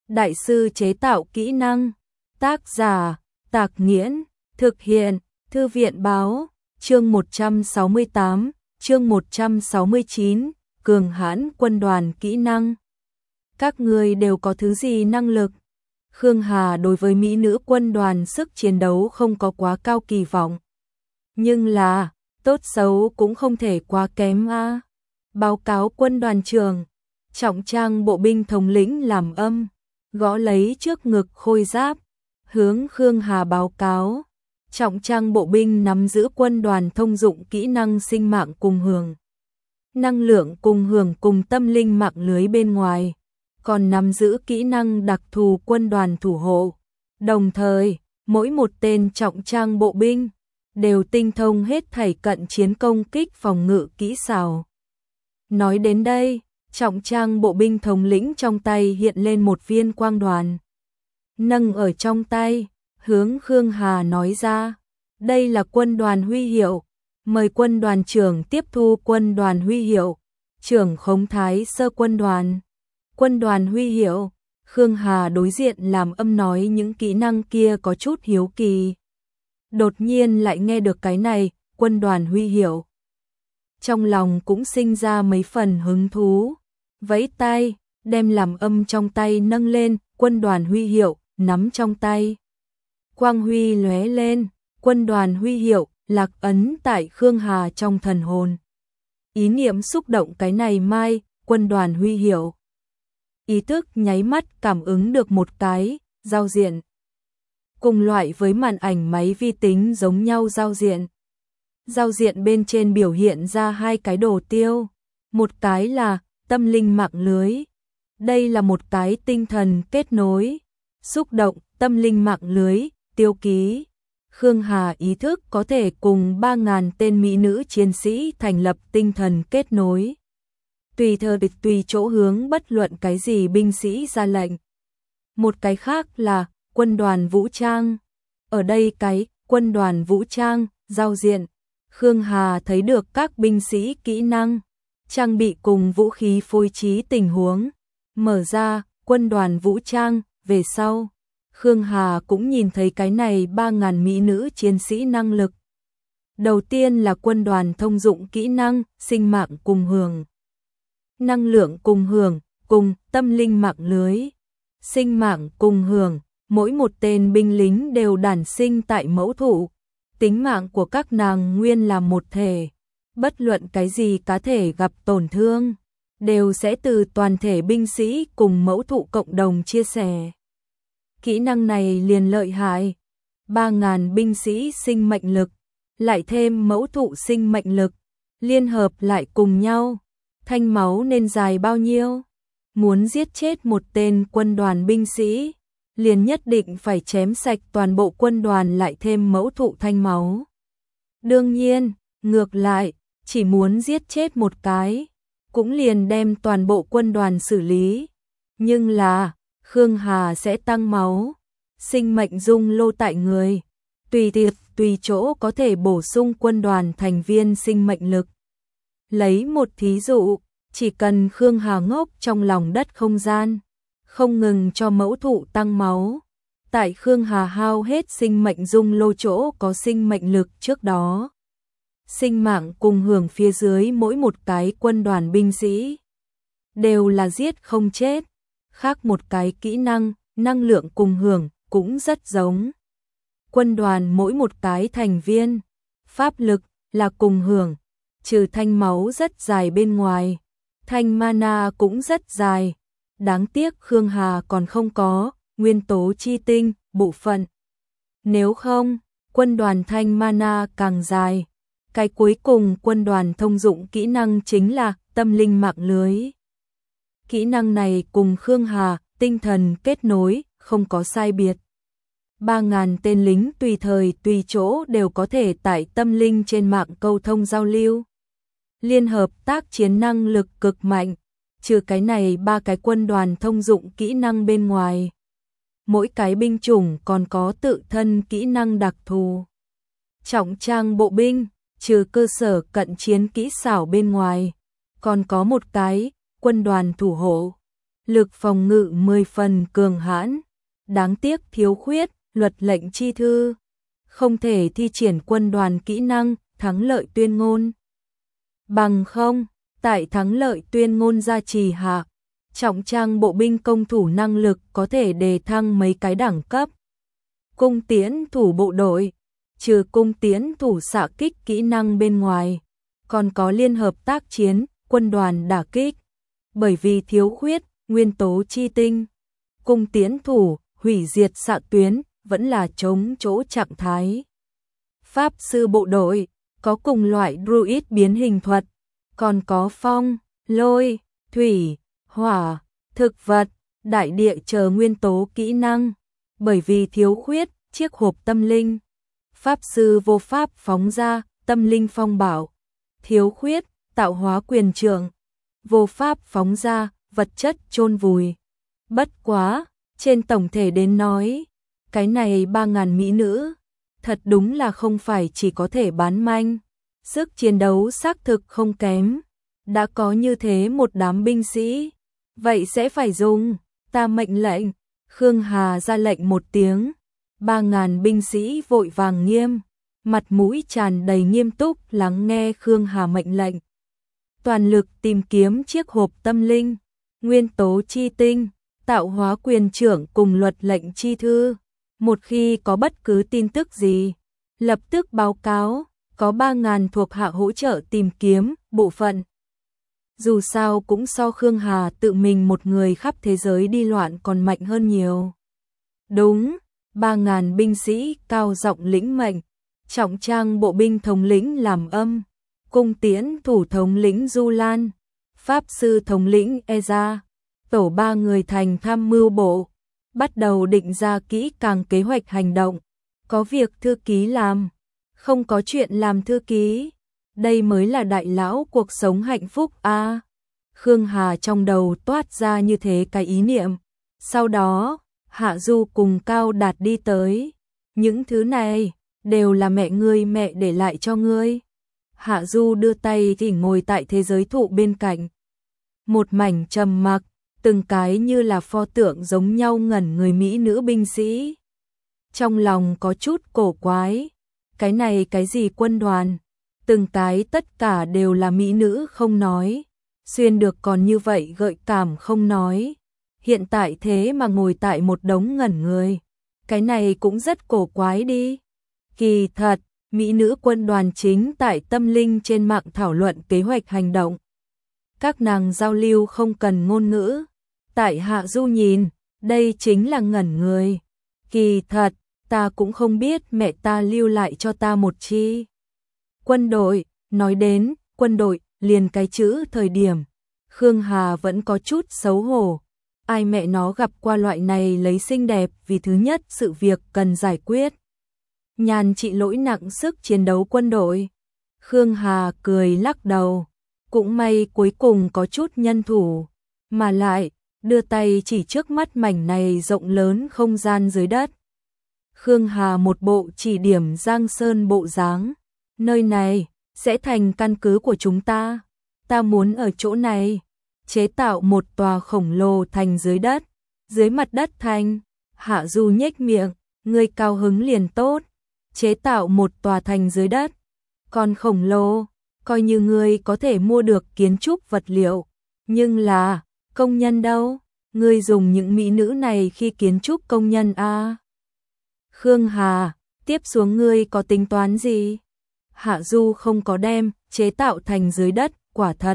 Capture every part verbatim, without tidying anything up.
đại sư chế tạo kỹ năng. Tác giả, Tạc Nghiễn, thực hiện, Thư viện báo, chương một trăm sáu mươi tám, chương một trăm sáu mươi chín, cường hãn quân đoàn kỹ năng. Các người đều có thứ gì năng lực? Khương Hà đối với mỹ nữ quân đoàn sức chiến đấu không có quá cao kỳ vọng. Nhưng là, tốt xấu cũng không thể quá kém a. Báo cáo quân đoàn trưởng, trọng trang bộ binh thống lĩnh làm âm, gõ lấy trước ngực khôi giáp, hướng Khương Hà báo cáo. Trọng trang bộ binh nắm giữ quân đoàn thông dụng kỹ năng sinh mạng cùng hưởng, năng lượng cùng hưởng cùng tâm linh mạng lưới bên ngoài, còn nắm giữ kỹ năng đặc thù quân đoàn thủ hộ. Đồng thời, mỗi một tên trọng trang bộ binh đều tinh thông hết thảy cận chiến công kích phòng ngự kỹ xảo. Nói đến đây, trọng trang bộ binh thống lĩnh trong tay hiện lên một viên quang đoàn. Nâng ở trong tay, hướng Khương Hà nói ra, đây là quân đoàn huy hiệu, mời quân đoàn trưởng tiếp thu quân đoàn huy hiệu, trưởng khống thái sơ quân đoàn. Quân đoàn huy hiệu, Khương Hà đối diện làm âm nói những kỹ năng kia có chút hiếu kỳ. Đột nhiên lại nghe được cái này, quân đoàn huy hiệu. Trong lòng cũng sinh ra mấy phần hứng thú, vẫy tay, đem làm âm trong tay nâng lên, quân đoàn huy hiệu, nắm trong tay. Quang huy lóe lên, quân đoàn huy hiệu, lạc ấn tại Khương Hà trong thần hồn. Ý niệm xúc động cái này mai, quân đoàn huy hiệu. Ý thức nháy mắt cảm ứng được một cái, giao diện. Cùng loại với màn ảnh máy vi tính giống nhau giao diện. Giao diện bên trên biểu hiện ra hai cái đồ tiêu. Một cái là tâm linh mạng lưới. Đây là một cái tinh thần kết nối. Xúc động, tâm linh mạng lưới, tiêu ký. Khương Hà ý thức có thể cùng ba nghìn tên mỹ nữ chiến sĩ thành lập tinh thần kết nối. Tùy thời tùy chỗ hướng bất luận cái gì binh sĩ ra lệnh. Một cái khác là quân đoàn vũ trang. Ở đây cái quân đoàn vũ trang, giao diện. Khương Hà thấy được các binh sĩ kỹ năng, trang bị cùng vũ khí phối trí tình huống. Mở ra, quân đoàn vũ trang, về sau. Khương Hà cũng nhìn thấy cái này ba nghìn mỹ nữ chiến sĩ năng lực. Đầu tiên là quân đoàn thông dụng kỹ năng, sinh mạng cùng hưởng. Năng lượng cùng hưởng, cùng tâm linh mạng lưới. Sinh mạng cùng hưởng, mỗi một tên binh lính đều đản sinh tại mẫu thụ. Tính mạng của các nàng nguyên là một thể. Bất luận cái gì cá thể gặp tổn thương, đều sẽ từ toàn thể binh sĩ cùng mẫu thụ cộng đồng chia sẻ. Kỹ năng này liền lợi hại. ba nghìn binh sĩ sinh mệnh lực, lại thêm mẫu thụ sinh mệnh lực, liên hợp lại cùng nhau. Thanh máu nên dài bao nhiêu? Muốn giết chết một tên quân đoàn binh sĩ, liền nhất định phải chém sạch toàn bộ quân đoàn lại thêm mẫu thụ thanh máu. Đương nhiên, ngược lại, chỉ muốn giết chết một cái, cũng liền đem toàn bộ quân đoàn xử lý. Nhưng là, Khương Hà sẽ tăng máu, sinh mệnh dung lô tại người, tùy tiệp, tùy chỗ có thể bổ sung quân đoàn thành viên sinh mệnh lực. Lấy một thí dụ, chỉ cần Khương Hà ngốc trong lòng đất không gian, không ngừng cho mẫu thụ tăng máu. Tại Khương Hà hao hết sinh mệnh dung lô chỗ có sinh mệnh lực trước đó. Sinh mạng cùng hưởng phía dưới mỗi một cái quân đoàn binh sĩ. Đều là giết không chết. Khác một cái kỹ năng, năng lượng cùng hưởng, cũng rất giống. Quân đoàn mỗi một cái thành viên, pháp lực là cùng hưởng, trừ thanh máu rất dài bên ngoài. Thanh mana cũng rất dài. Đáng tiếc Khương Hà còn không có nguyên tố chi tinh, bộ phận. Nếu không, quân đoàn thanh mana càng dài. Cái cuối cùng quân đoàn thông dụng kỹ năng chính là tâm linh mạng lưới. Kỹ năng này cùng Khương Hà, tinh thần kết nối, không có sai biệt. ba nghìn tên lính tùy thời tùy chỗ đều có thể tại tâm linh trên mạng câu thông giao lưu. Liên hợp tác chiến năng lực cực mạnh, trừ cái này ba cái quân đoàn thông dụng kỹ năng bên ngoài. Mỗi cái binh chủng còn có tự thân kỹ năng đặc thù. Trọng trang bộ binh, trừ cơ sở cận chiến kỹ xảo bên ngoài, còn có một cái, quân đoàn thủ hộ. lực phòng ngự mười phần cường hãn. Đáng tiếc thiếu khuyết luật lệnh chi thư, không thể thi triển quân đoàn kỹ năng thắng lợi tuyên ngôn. Bằng không, tại thắng lợi tuyên ngôn gia trì hạ, trọng trang bộ binh công thủ năng lực có thể đề thăng mấy cái đẳng cấp. Cung tiễn thủ bộ đội, trừ cung tiễn thủ xạ kích kỹ năng bên ngoài, còn có liên hợp tác chiến, quân đoàn đả kích. Bởi vì thiếu khuyết nguyên tố chi tinh, cung tiễn thủ, hủy diệt xạ tuyến, vẫn là chống chỗ trạng thái. Pháp sư bộ đội, có cùng loại druid biến hình thuật, còn có phong, lôi, thủy, hỏa, thực vật, đại địa chờ nguyên tố kỹ năng. Bởi vì thiếu khuyết chiếc hộp tâm linh, pháp sư vô pháp phóng ra tâm linh phong bảo. Thiếu khuyết tạo hóa quyền trượng, vô pháp phóng ra vật chất chôn vùi. Bất quá, trên tổng thể đến nói, cái này ba ngàn mỹ nữ, thật đúng là không phải chỉ có thể bán manh. Sức chiến đấu xác thực không kém. Đã có như thế một đám binh sĩ, vậy sẽ phải dùng, ta mệnh lệnh. Khương Hà ra lệnh một tiếng, ba ngàn binh sĩ vội vàng nghiêm, mặt mũi tràn đầy nghiêm túc lắng nghe Khương Hà mệnh lệnh. Toàn lực tìm kiếm chiếc hộp tâm linh, nguyên tố chi tinh, tạo hóa quyền trưởng cùng luật lệnh chi thư. Một khi có bất cứ tin tức gì, lập tức báo cáo, có ba ngàn thuộc hạ hỗ trợ tìm kiếm, bộ phận. Dù sao cũng so Khương Hà tự mình một người khắp thế giới đi loạn còn mạnh hơn nhiều. Đúng, ba ngàn binh sĩ cao giọng lĩnh mệnh, trọng trang bộ binh thống lĩnh làm âm, cung tiễn thủ thống lĩnh Du Lan, pháp sư thống lĩnh Eza, tổ ba người thành tham mưu bộ, bắt đầu định ra kỹ càng kế hoạch hành động. Có việc thư ký làm, không có chuyện làm thư ký. Đây mới là đại lão cuộc sống hạnh phúc a. À, Khương Hà trong đầu toát ra như thế cái ý niệm. Sau đó, Hạ Du cùng Cao Đạt đi tới. Những thứ này đều là mẹ ngươi mẹ để lại cho ngươi. Hạ Du đưa tay thì ngồi tại thế giới thụ bên cạnh. Một mảnh trầm mặc, từng cái như là pho tượng giống nhau ngẩn người mỹ nữ binh sĩ. Trong lòng có chút cổ quái. Cái này cái gì quân đoàn? Từng cái tất cả đều là mỹ nữ không nói. Xuyên được còn như vậy gợi cảm không nói. Hiện tại thế mà ngồi tại một đống ngẩn người. Cái này cũng rất cổ quái đi. Kỳ thật, mỹ nữ quân đoàn chính tại tâm linh trên mạng thảo luận kế hoạch hành động. Các nàng giao lưu không cần ngôn ngữ. Tại Hạ Du nhìn, đây chính là ngẩn người. Kỳ thật, ta cũng không biết mẹ ta lưu lại cho ta một chi. Quân đội, nói đến, quân đội, liền cái chữ thời điểm. Khương Hà vẫn có chút xấu hổ. Ai mẹ nó gặp qua loại này lấy xinh đẹp vì thứ nhất sự việc cần giải quyết. Nhàn trị lỗi nặng sức chiến đấu quân đội. Khương Hà cười lắc đầu. Cũng may cuối cùng có chút nhân thủ. Mà lại, đưa tay chỉ trước mắt mảnh này rộng lớn không gian dưới đất. Khương Hà một bộ chỉ điểm Giang Sơn bộ dáng. Nơi này sẽ thành căn cứ của chúng ta. Ta muốn ở chỗ này chế tạo một tòa khổng lồ thành dưới đất. Dưới mặt đất thành. Hạ Du nhếch miệng, ngươi cao hứng liền tốt. Chế tạo một tòa thành dưới đất. Còn khổng lồ, coi như ngươi có thể mua được kiến trúc vật liệu. Nhưng là, công nhân đâu? Ngươi dùng những mỹ nữ này khi kiến trúc công nhân a? À? Khương Hà, tiếp xuống ngươi có tính toán gì? Hạ Du không có đem chế tạo thành dưới đất, quả thật.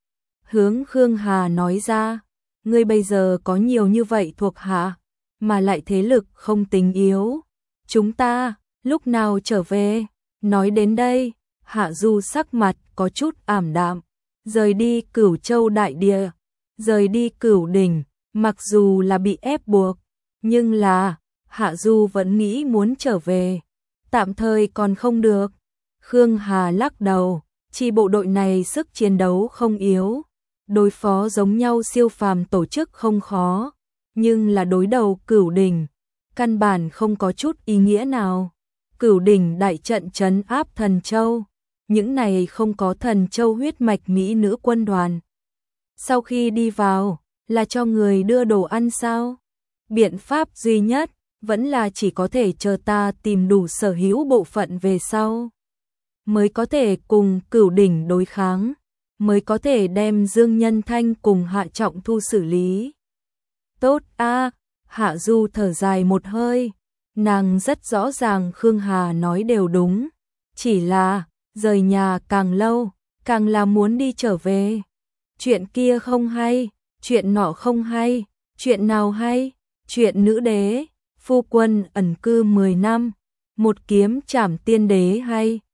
Hướng Khương Hà nói ra, ngươi bây giờ có nhiều như vậy thuộc hạ, mà lại thế lực không tính yếu. Chúng ta, lúc nào trở về? Nói đến đây, Hạ Du sắc mặt có chút ảm đạm. Rời đi Cửu Châu đại địa, rời đi Cửu Đỉnh, mặc dù là bị ép buộc, nhưng là Hạ Du vẫn nghĩ muốn trở về. Tạm thời còn không được. Khương Hà lắc đầu, chi bộ đội này sức chiến đấu không yếu, đối phó giống nhau siêu phàm tổ chức không khó, nhưng là đối đầu Cửu Đỉnh, căn bản không có chút ý nghĩa nào. Cửu Đỉnh đại trận trấn áp Thần Châu, những này không có Thần Châu huyết mạch mỹ nữ quân đoàn. Sau khi đi vào, là cho người đưa đồ ăn sao? Biện pháp duy nhất vẫn là chỉ có thể chờ ta tìm đủ sở hữu bộ phận về sau, mới có thể cùng Cửu đỉnh đối kháng, mới có thể đem Dương Nhân Thanh cùng Hạ Trọng Thu xử lý. Tốt a, Hạ Du thở dài một hơi, nàng rất rõ ràng Khương Hà nói đều đúng, chỉ là rời nhà càng lâu, càng là muốn đi trở về. Chuyện kia không hay, chuyện nọ không hay, chuyện nào hay? Chuyện nữ đế, phu quân ẩn cư mười năm, một kiếm trảm tiên đế hay,